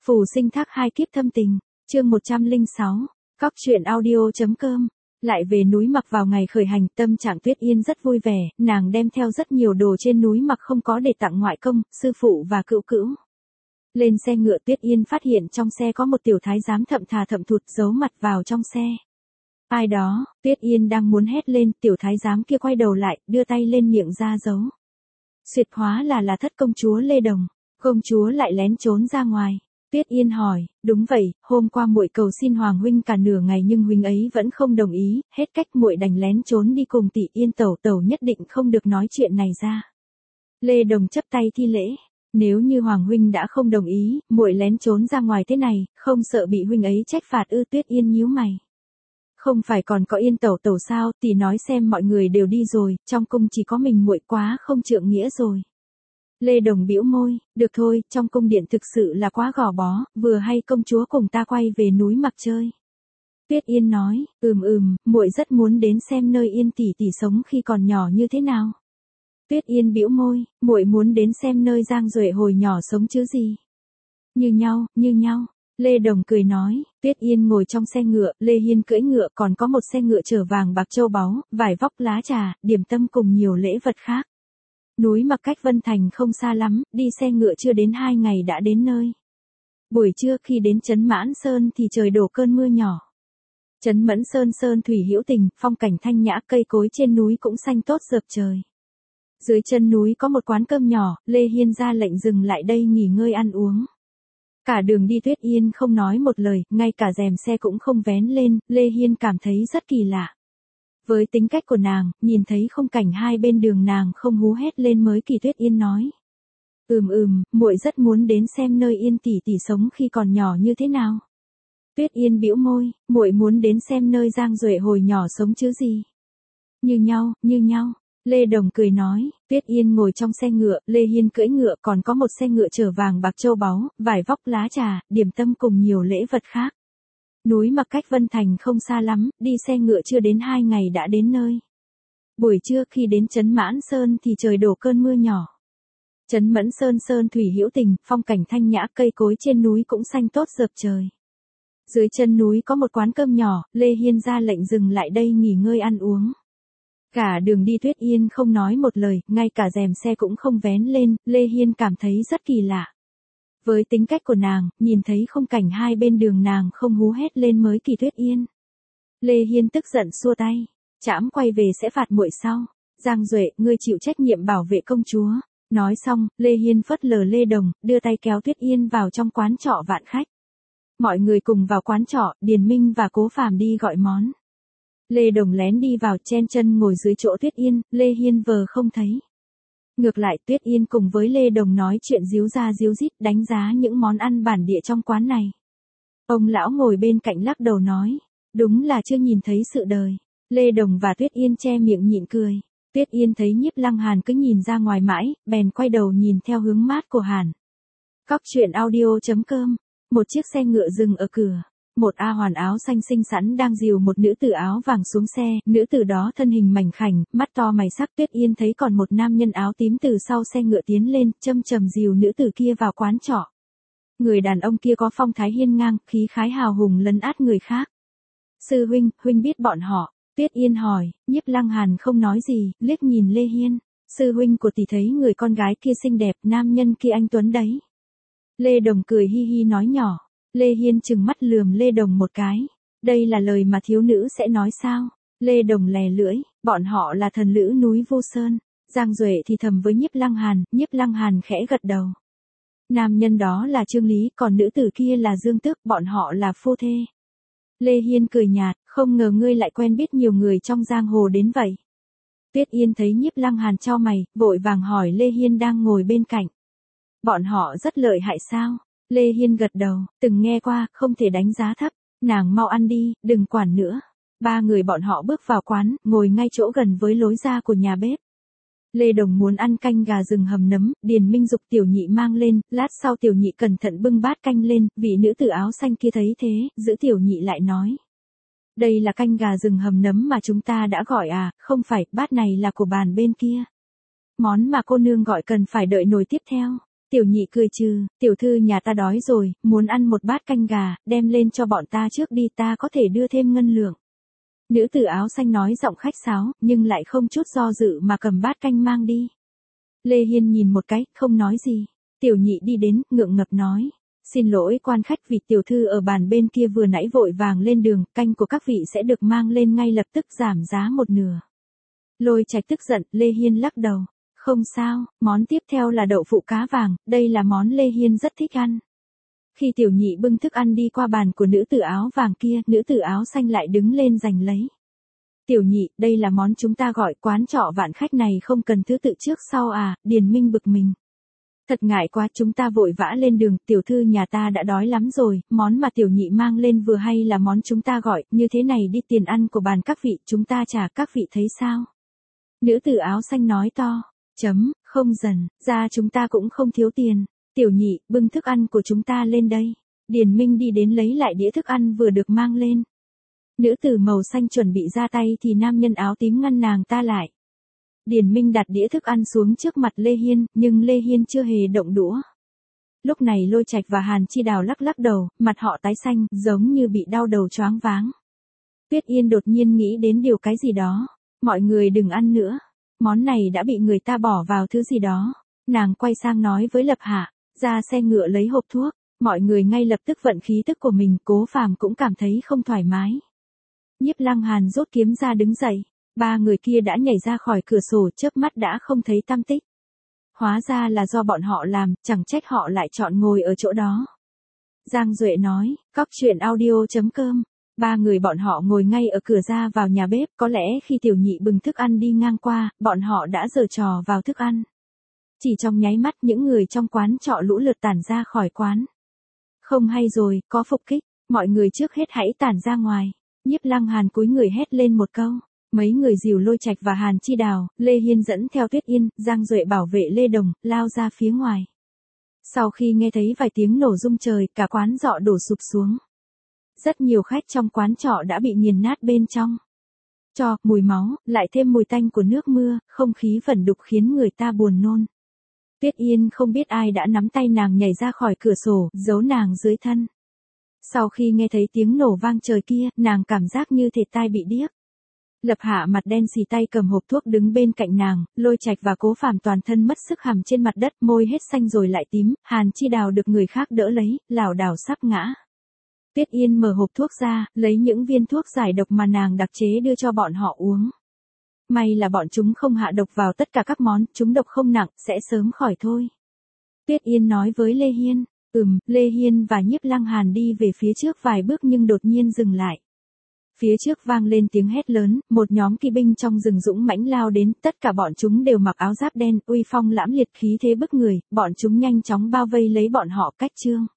Phù sinh thác hai kiếp thâm tình, chương 106, Cóc truyện audio.com. Lại về núi Mặc vào ngày khởi hành, tâm trạng Tuyết Yên rất vui vẻ, nàng đem theo rất nhiều đồ trên núi Mặc không có để tặng ngoại công, sư phụ và cữu cữu. Lên xe ngựa, Tuyết Yên phát hiện trong xe có một tiểu thái giám thậm thà thậm thụt giấu mặt vào trong xe. Ai đó, Tuyết Yên đang muốn hét lên, tiểu thái giám kia quay đầu lại, đưa tay lên miệng ra giấu. Xuyệt, hóa là thất công chúa Lê Đồng, công chúa lại lén trốn ra ngoài. Tuyết Yên hỏi, đúng vậy, hôm qua muội cầu xin Hoàng huynh cả nửa ngày nhưng huynh ấy vẫn không đồng ý, hết cách muội đành lén trốn đi cùng tỷ Yên tẩu, tẩu nhất định không được nói chuyện này ra. Lê Đồng chắp tay thi lễ, nếu như Hoàng huynh đã không đồng ý, muội lén trốn ra ngoài thế này, không sợ bị huynh ấy trách phạt ư? Tuyết Yên nhíu mày. Không phải còn có Yên tẩu tẩu sao, tỷ nói xem, mọi người đều đi rồi, trong cung chỉ có mình muội quá không trượng nghĩa rồi. Lê Đồng bĩu môi, được thôi, trong cung điện thực sự là quá gò bó, vừa hay công chúa cùng ta quay về núi Mặc chơi. Tuyết Yên nói, muội rất muốn đến xem nơi Yên tỷ tỷ sống khi còn nhỏ như thế nào. Tuyết Yên bĩu môi, muội muốn đến xem nơi Giang Duệ hồi nhỏ sống chứ gì. Như nhau. Lê Đồng cười nói, Tuyết Yên ngồi trong xe ngựa, Lê Hiên cưỡi ngựa, còn có một xe ngựa chở vàng bạc châu báu, vải vóc lá trà, điểm tâm cùng nhiều lễ vật khác. Núi Mặc cách Vân Thành không xa lắm, đi xe ngựa chưa đến 2 ngày đã đến nơi. Buổi trưa khi đến trấn Mãn Sơn thì trời đổ cơn mưa nhỏ. Trấn Mẫn Sơn sơn thủy hữu tình, phong cảnh thanh nhã, cây cối trên núi cũng xanh tốt rợp trời. Dưới chân núi có một quán cơm nhỏ, Lê Hiên ra lệnh dừng lại đây nghỉ ngơi ăn uống. Cả đường đi Tuyết Yên không nói một lời, ngay cả rèm xe cũng không vén lên, Lê Hiên cảm thấy rất kỳ lạ. Với tính cách của nàng, nhìn thấy khung cảnh hai bên đường nàng không hú hét lên mới kỳ. Tuyết Yên nói. Muội rất muốn đến xem nơi Yên tỷ tỷ sống khi còn nhỏ như thế nào. Tuyết Yên bĩu môi, muội muốn đến xem nơi Giang Duệ hồi nhỏ sống chứ gì. Như nhau. Lê Đồng cười nói, Tuyết Yên ngồi trong xe ngựa, Lê Hiên cưỡi ngựa, còn có một xe ngựa chở vàng bạc châu báu, vải vóc lá trà, điểm tâm cùng nhiều lễ vật khác. Núi Mặc cách Vân Thành không xa lắm, đi xe ngựa chưa đến 2 ngày đã đến nơi. Buổi trưa khi đến trấn Mãn Sơn thì trời đổ cơn mưa nhỏ. Trấn Mẫn Sơn sơn thủy hữu tình, phong cảnh thanh nhã, cây cối trên núi cũng xanh tốt rợp trời. Dưới chân núi có một quán cơm nhỏ, Lê Hiên ra lệnh dừng lại đây nghỉ ngơi ăn uống. Cả đường đi Tuyết Yên không nói một lời, ngay cả rèm xe cũng không vén lên, Lê Hiên cảm thấy rất kỳ lạ. Với tính cách của nàng, nhìn thấy khung cảnh hai bên đường nàng không hú hét lên mới kỳ. Tuyết Yên. Lê Hiên tức giận xua tay, trẫm quay về sẽ phạt muội sau. Giang Duệ, ngươi chịu trách nhiệm bảo vệ công chúa. Nói xong, Lê Hiên phớt lờ Lê Đồng, đưa tay kéo Tuyết Yên vào trong quán trọ vạn khách. Mọi người cùng vào quán trọ, Điền Minh và Cố Phàm đi gọi món. Lê Đồng lén đi vào, chen chân ngồi dưới chỗ Tuyết Yên, Lê Hiên vờ không thấy. Ngược lại, Tuyết Yên cùng với Lê Đồng nói chuyện díu ra díu dít, đánh giá những món ăn bản địa trong quán này. Ông lão ngồi bên cạnh lắc đầu nói, đúng là chưa nhìn thấy sự đời. Lê Đồng và Tuyết Yên che miệng nhịn cười. Tuyết Yên thấy Nhiếp Lăng Hàn cứ nhìn ra ngoài mãi, bèn quay đầu nhìn theo hướng mát của Hàn. Cóc truyện audio.com. Một chiếc xe ngựa dừng ở cửa. Một A Hoàn áo xanh xinh xắn đang dìu một nữ tử áo vàng xuống xe, nữ tử đó thân hình mảnh khảnh, mắt to mày sắc. Tuyết Yên thấy còn một nam nhân áo tím từ sau xe ngựa tiến lên, châm chầm dìu nữ tử kia vào quán trọ. Người đàn ông kia có phong thái hiên ngang, khí khái hào hùng lấn át người khác. Sư huynh, huynh biết bọn họ? Tuyết Yên hỏi. Nhiếp Lăng Hàn không nói gì, liếc nhìn Lê Hiên. Sư huynh của tỷ thấy người con gái kia xinh đẹp, nam nhân kia anh tuấn đấy. Lê Đồng cười hi hi nói nhỏ. Lê Hiên trừng mắt lườm Lê Đồng một cái. Đây là lời mà thiếu nữ sẽ nói sao? Lê Đồng lè lưỡi, bọn họ là thần lữ núi Vô Sơn. Giang Duệ thì thầm với Nhiếp Lăng Hàn khẽ gật đầu. Nam nhân đó là Trương Lý, còn nữ tử kia là Dương Tước, bọn họ là phu thê. Lê Hiên cười nhạt, không ngờ ngươi lại quen biết nhiều người trong giang hồ đến vậy. Tuyết Yên thấy Nhiếp Lăng Hàn chau mày, vội vàng hỏi Lê Hiên đang ngồi bên cạnh. Bọn họ rất lợi hại sao? Lê Hiên gật đầu, từng nghe qua, không thể đánh giá thấp. Nàng mau ăn đi, đừng quản nữa. 3 người bọn họ bước vào quán, ngồi ngay chỗ gần với lối ra của nhà bếp. Lê Đồng muốn ăn canh gà rừng hầm nấm, Điền Minh dục Tiểu Nhị mang lên, lát sau Tiểu Nhị cẩn thận bưng bát canh lên, vị nữ tử áo xanh kia thấy thế, giữ Tiểu Nhị lại nói. Đây là canh gà rừng hầm nấm mà chúng ta đã gọi à, không phải, bát này là của bàn bên kia. Món mà cô nương gọi cần phải đợi nồi tiếp theo. Tiểu Nhị cười trừ, tiểu thư nhà ta đói rồi, muốn ăn một bát canh gà, đem lên cho bọn ta trước đi, ta có thể đưa thêm ngân lượng. Nữ tử áo xanh nói giọng khách sáo, nhưng lại không chút do dự mà cầm bát canh mang đi. Lê Hiên nhìn một cái, không nói gì. Tiểu Nhị đi đến, ngượng ngập nói. Xin lỗi quan khách, vì tiểu thư ở bàn bên kia vừa nãy vội vàng lên đường, canh của các vị sẽ được mang lên ngay lập tức, giảm giá một nửa. Lôi Trạch tức giận, Lê Hiên lắc đầu. Không sao, món tiếp theo là đậu phụ cá vàng, đây là món Lê Hiên rất thích ăn. Khi Tiểu Nhị bưng thức ăn đi qua bàn của nữ tử áo vàng kia, nữ tử áo xanh lại đứng lên giành lấy. Tiểu Nhị, đây là món chúng ta gọi, quán trọ vạn khách này không cần thứ tự trước sau à, Điền Minh bực mình. Thật ngại quá, chúng ta vội vã lên đường, tiểu thư nhà ta đã đói lắm rồi, món mà Tiểu Nhị mang lên vừa hay là món chúng ta gọi, như thế này đi, tiền ăn của bàn các vị, chúng ta trả, các vị thấy sao? Nữ tử áo xanh nói to, không dần, ra chúng ta cũng không thiếu tiền. Tiểu Nhị, bưng thức ăn của chúng ta lên đây. Điền Minh đi đến lấy lại đĩa thức ăn vừa được mang lên. Nữ tử màu xanh chuẩn bị ra tay thì nam nhân áo tím ngăn nàng ta lại. Điền Minh đặt đĩa thức ăn xuống trước mặt Lê Hiên, nhưng Lê Hiên chưa hề động đũa. Lúc này Lôi Trạch và Hàn Chi Đào lắc lắc đầu, mặt họ tái xanh, giống như bị đau đầu choáng váng. Tuyết Yên đột nhiên nghĩ đến điều cái gì đó. Mọi người đừng ăn nữa. Món này đã bị người ta bỏ vào thứ gì đó. Nàng quay sang nói với Lập Hạ, ra xe ngựa lấy hộp thuốc. Mọi người ngay lập tức vận khí tức của mình, Cố Phàm cũng cảm thấy không thoải mái. Nhiếp Lăng Hàn rút kiếm ra đứng dậy. Ba người kia đã nhảy ra khỏi cửa sổ, chớp mắt đã không thấy tăm tích. Hóa ra là do bọn họ làm, chẳng trách họ lại chọn ngồi ở chỗ đó. Giang Duệ nói, coctruyện.audio.com. Ba người bọn họ ngồi ngay ở cửa ra vào nhà bếp, có lẽ khi Tiểu Nhị bưng thức ăn đi ngang qua, bọn họ đã giở trò vào thức ăn. Chỉ trong nháy mắt những người trong quán trọ lũ lượt tản ra khỏi quán. Không hay rồi, có phục kích, mọi người trước hết hãy tản ra ngoài. Nhiếp Lăng Hàn cúi người hét lên một câu. Mấy người dìu Lôi Trạch và Hàn Chi Đào, Lê Hiên dẫn theo Tuyết Yên, Giang Duệ bảo vệ Lê Đồng, lao ra phía ngoài. Sau khi nghe thấy vài tiếng nổ rung trời, cả quán trọ đổ sụp xuống. Rất nhiều khách trong quán trọ đã bị nghiền nát bên trong. Cho, mùi máu, lại thêm mùi tanh của nước mưa, không khí vẩn đục khiến người ta buồn nôn. Tuyết Yên không biết ai đã nắm tay nàng nhảy ra khỏi cửa sổ, giấu nàng dưới thân. Sau khi nghe thấy tiếng nổ vang trời kia, nàng cảm giác như thể tai bị điếc. Lập Hạ mặt đen xì tay cầm hộp thuốc đứng bên cạnh nàng, Lôi Trạch và Cố Phàm toàn thân mất sức hằn trên mặt đất, môi hết xanh rồi lại tím, Hàn Chi Đào được người khác đỡ lấy, lảo đảo sắp ngã. Tuyết Yên mở hộp thuốc ra, lấy những viên thuốc giải độc mà nàng đặc chế đưa cho bọn họ uống. May là bọn chúng không hạ độc vào tất cả các món, chúng độc không nặng, sẽ sớm khỏi thôi. Tuyết Yên nói với Lê Hiên. Lê Hiên và Nhiếp Lăng Hàn đi về phía trước vài bước nhưng đột nhiên dừng lại. Phía trước vang lên tiếng hét lớn, một nhóm kỵ binh trong rừng dũng mãnh lao đến, tất cả bọn chúng đều mặc áo giáp đen, uy phong lãm liệt, khí thế bức người, bọn chúng nhanh chóng bao vây lấy bọn họ cách trương.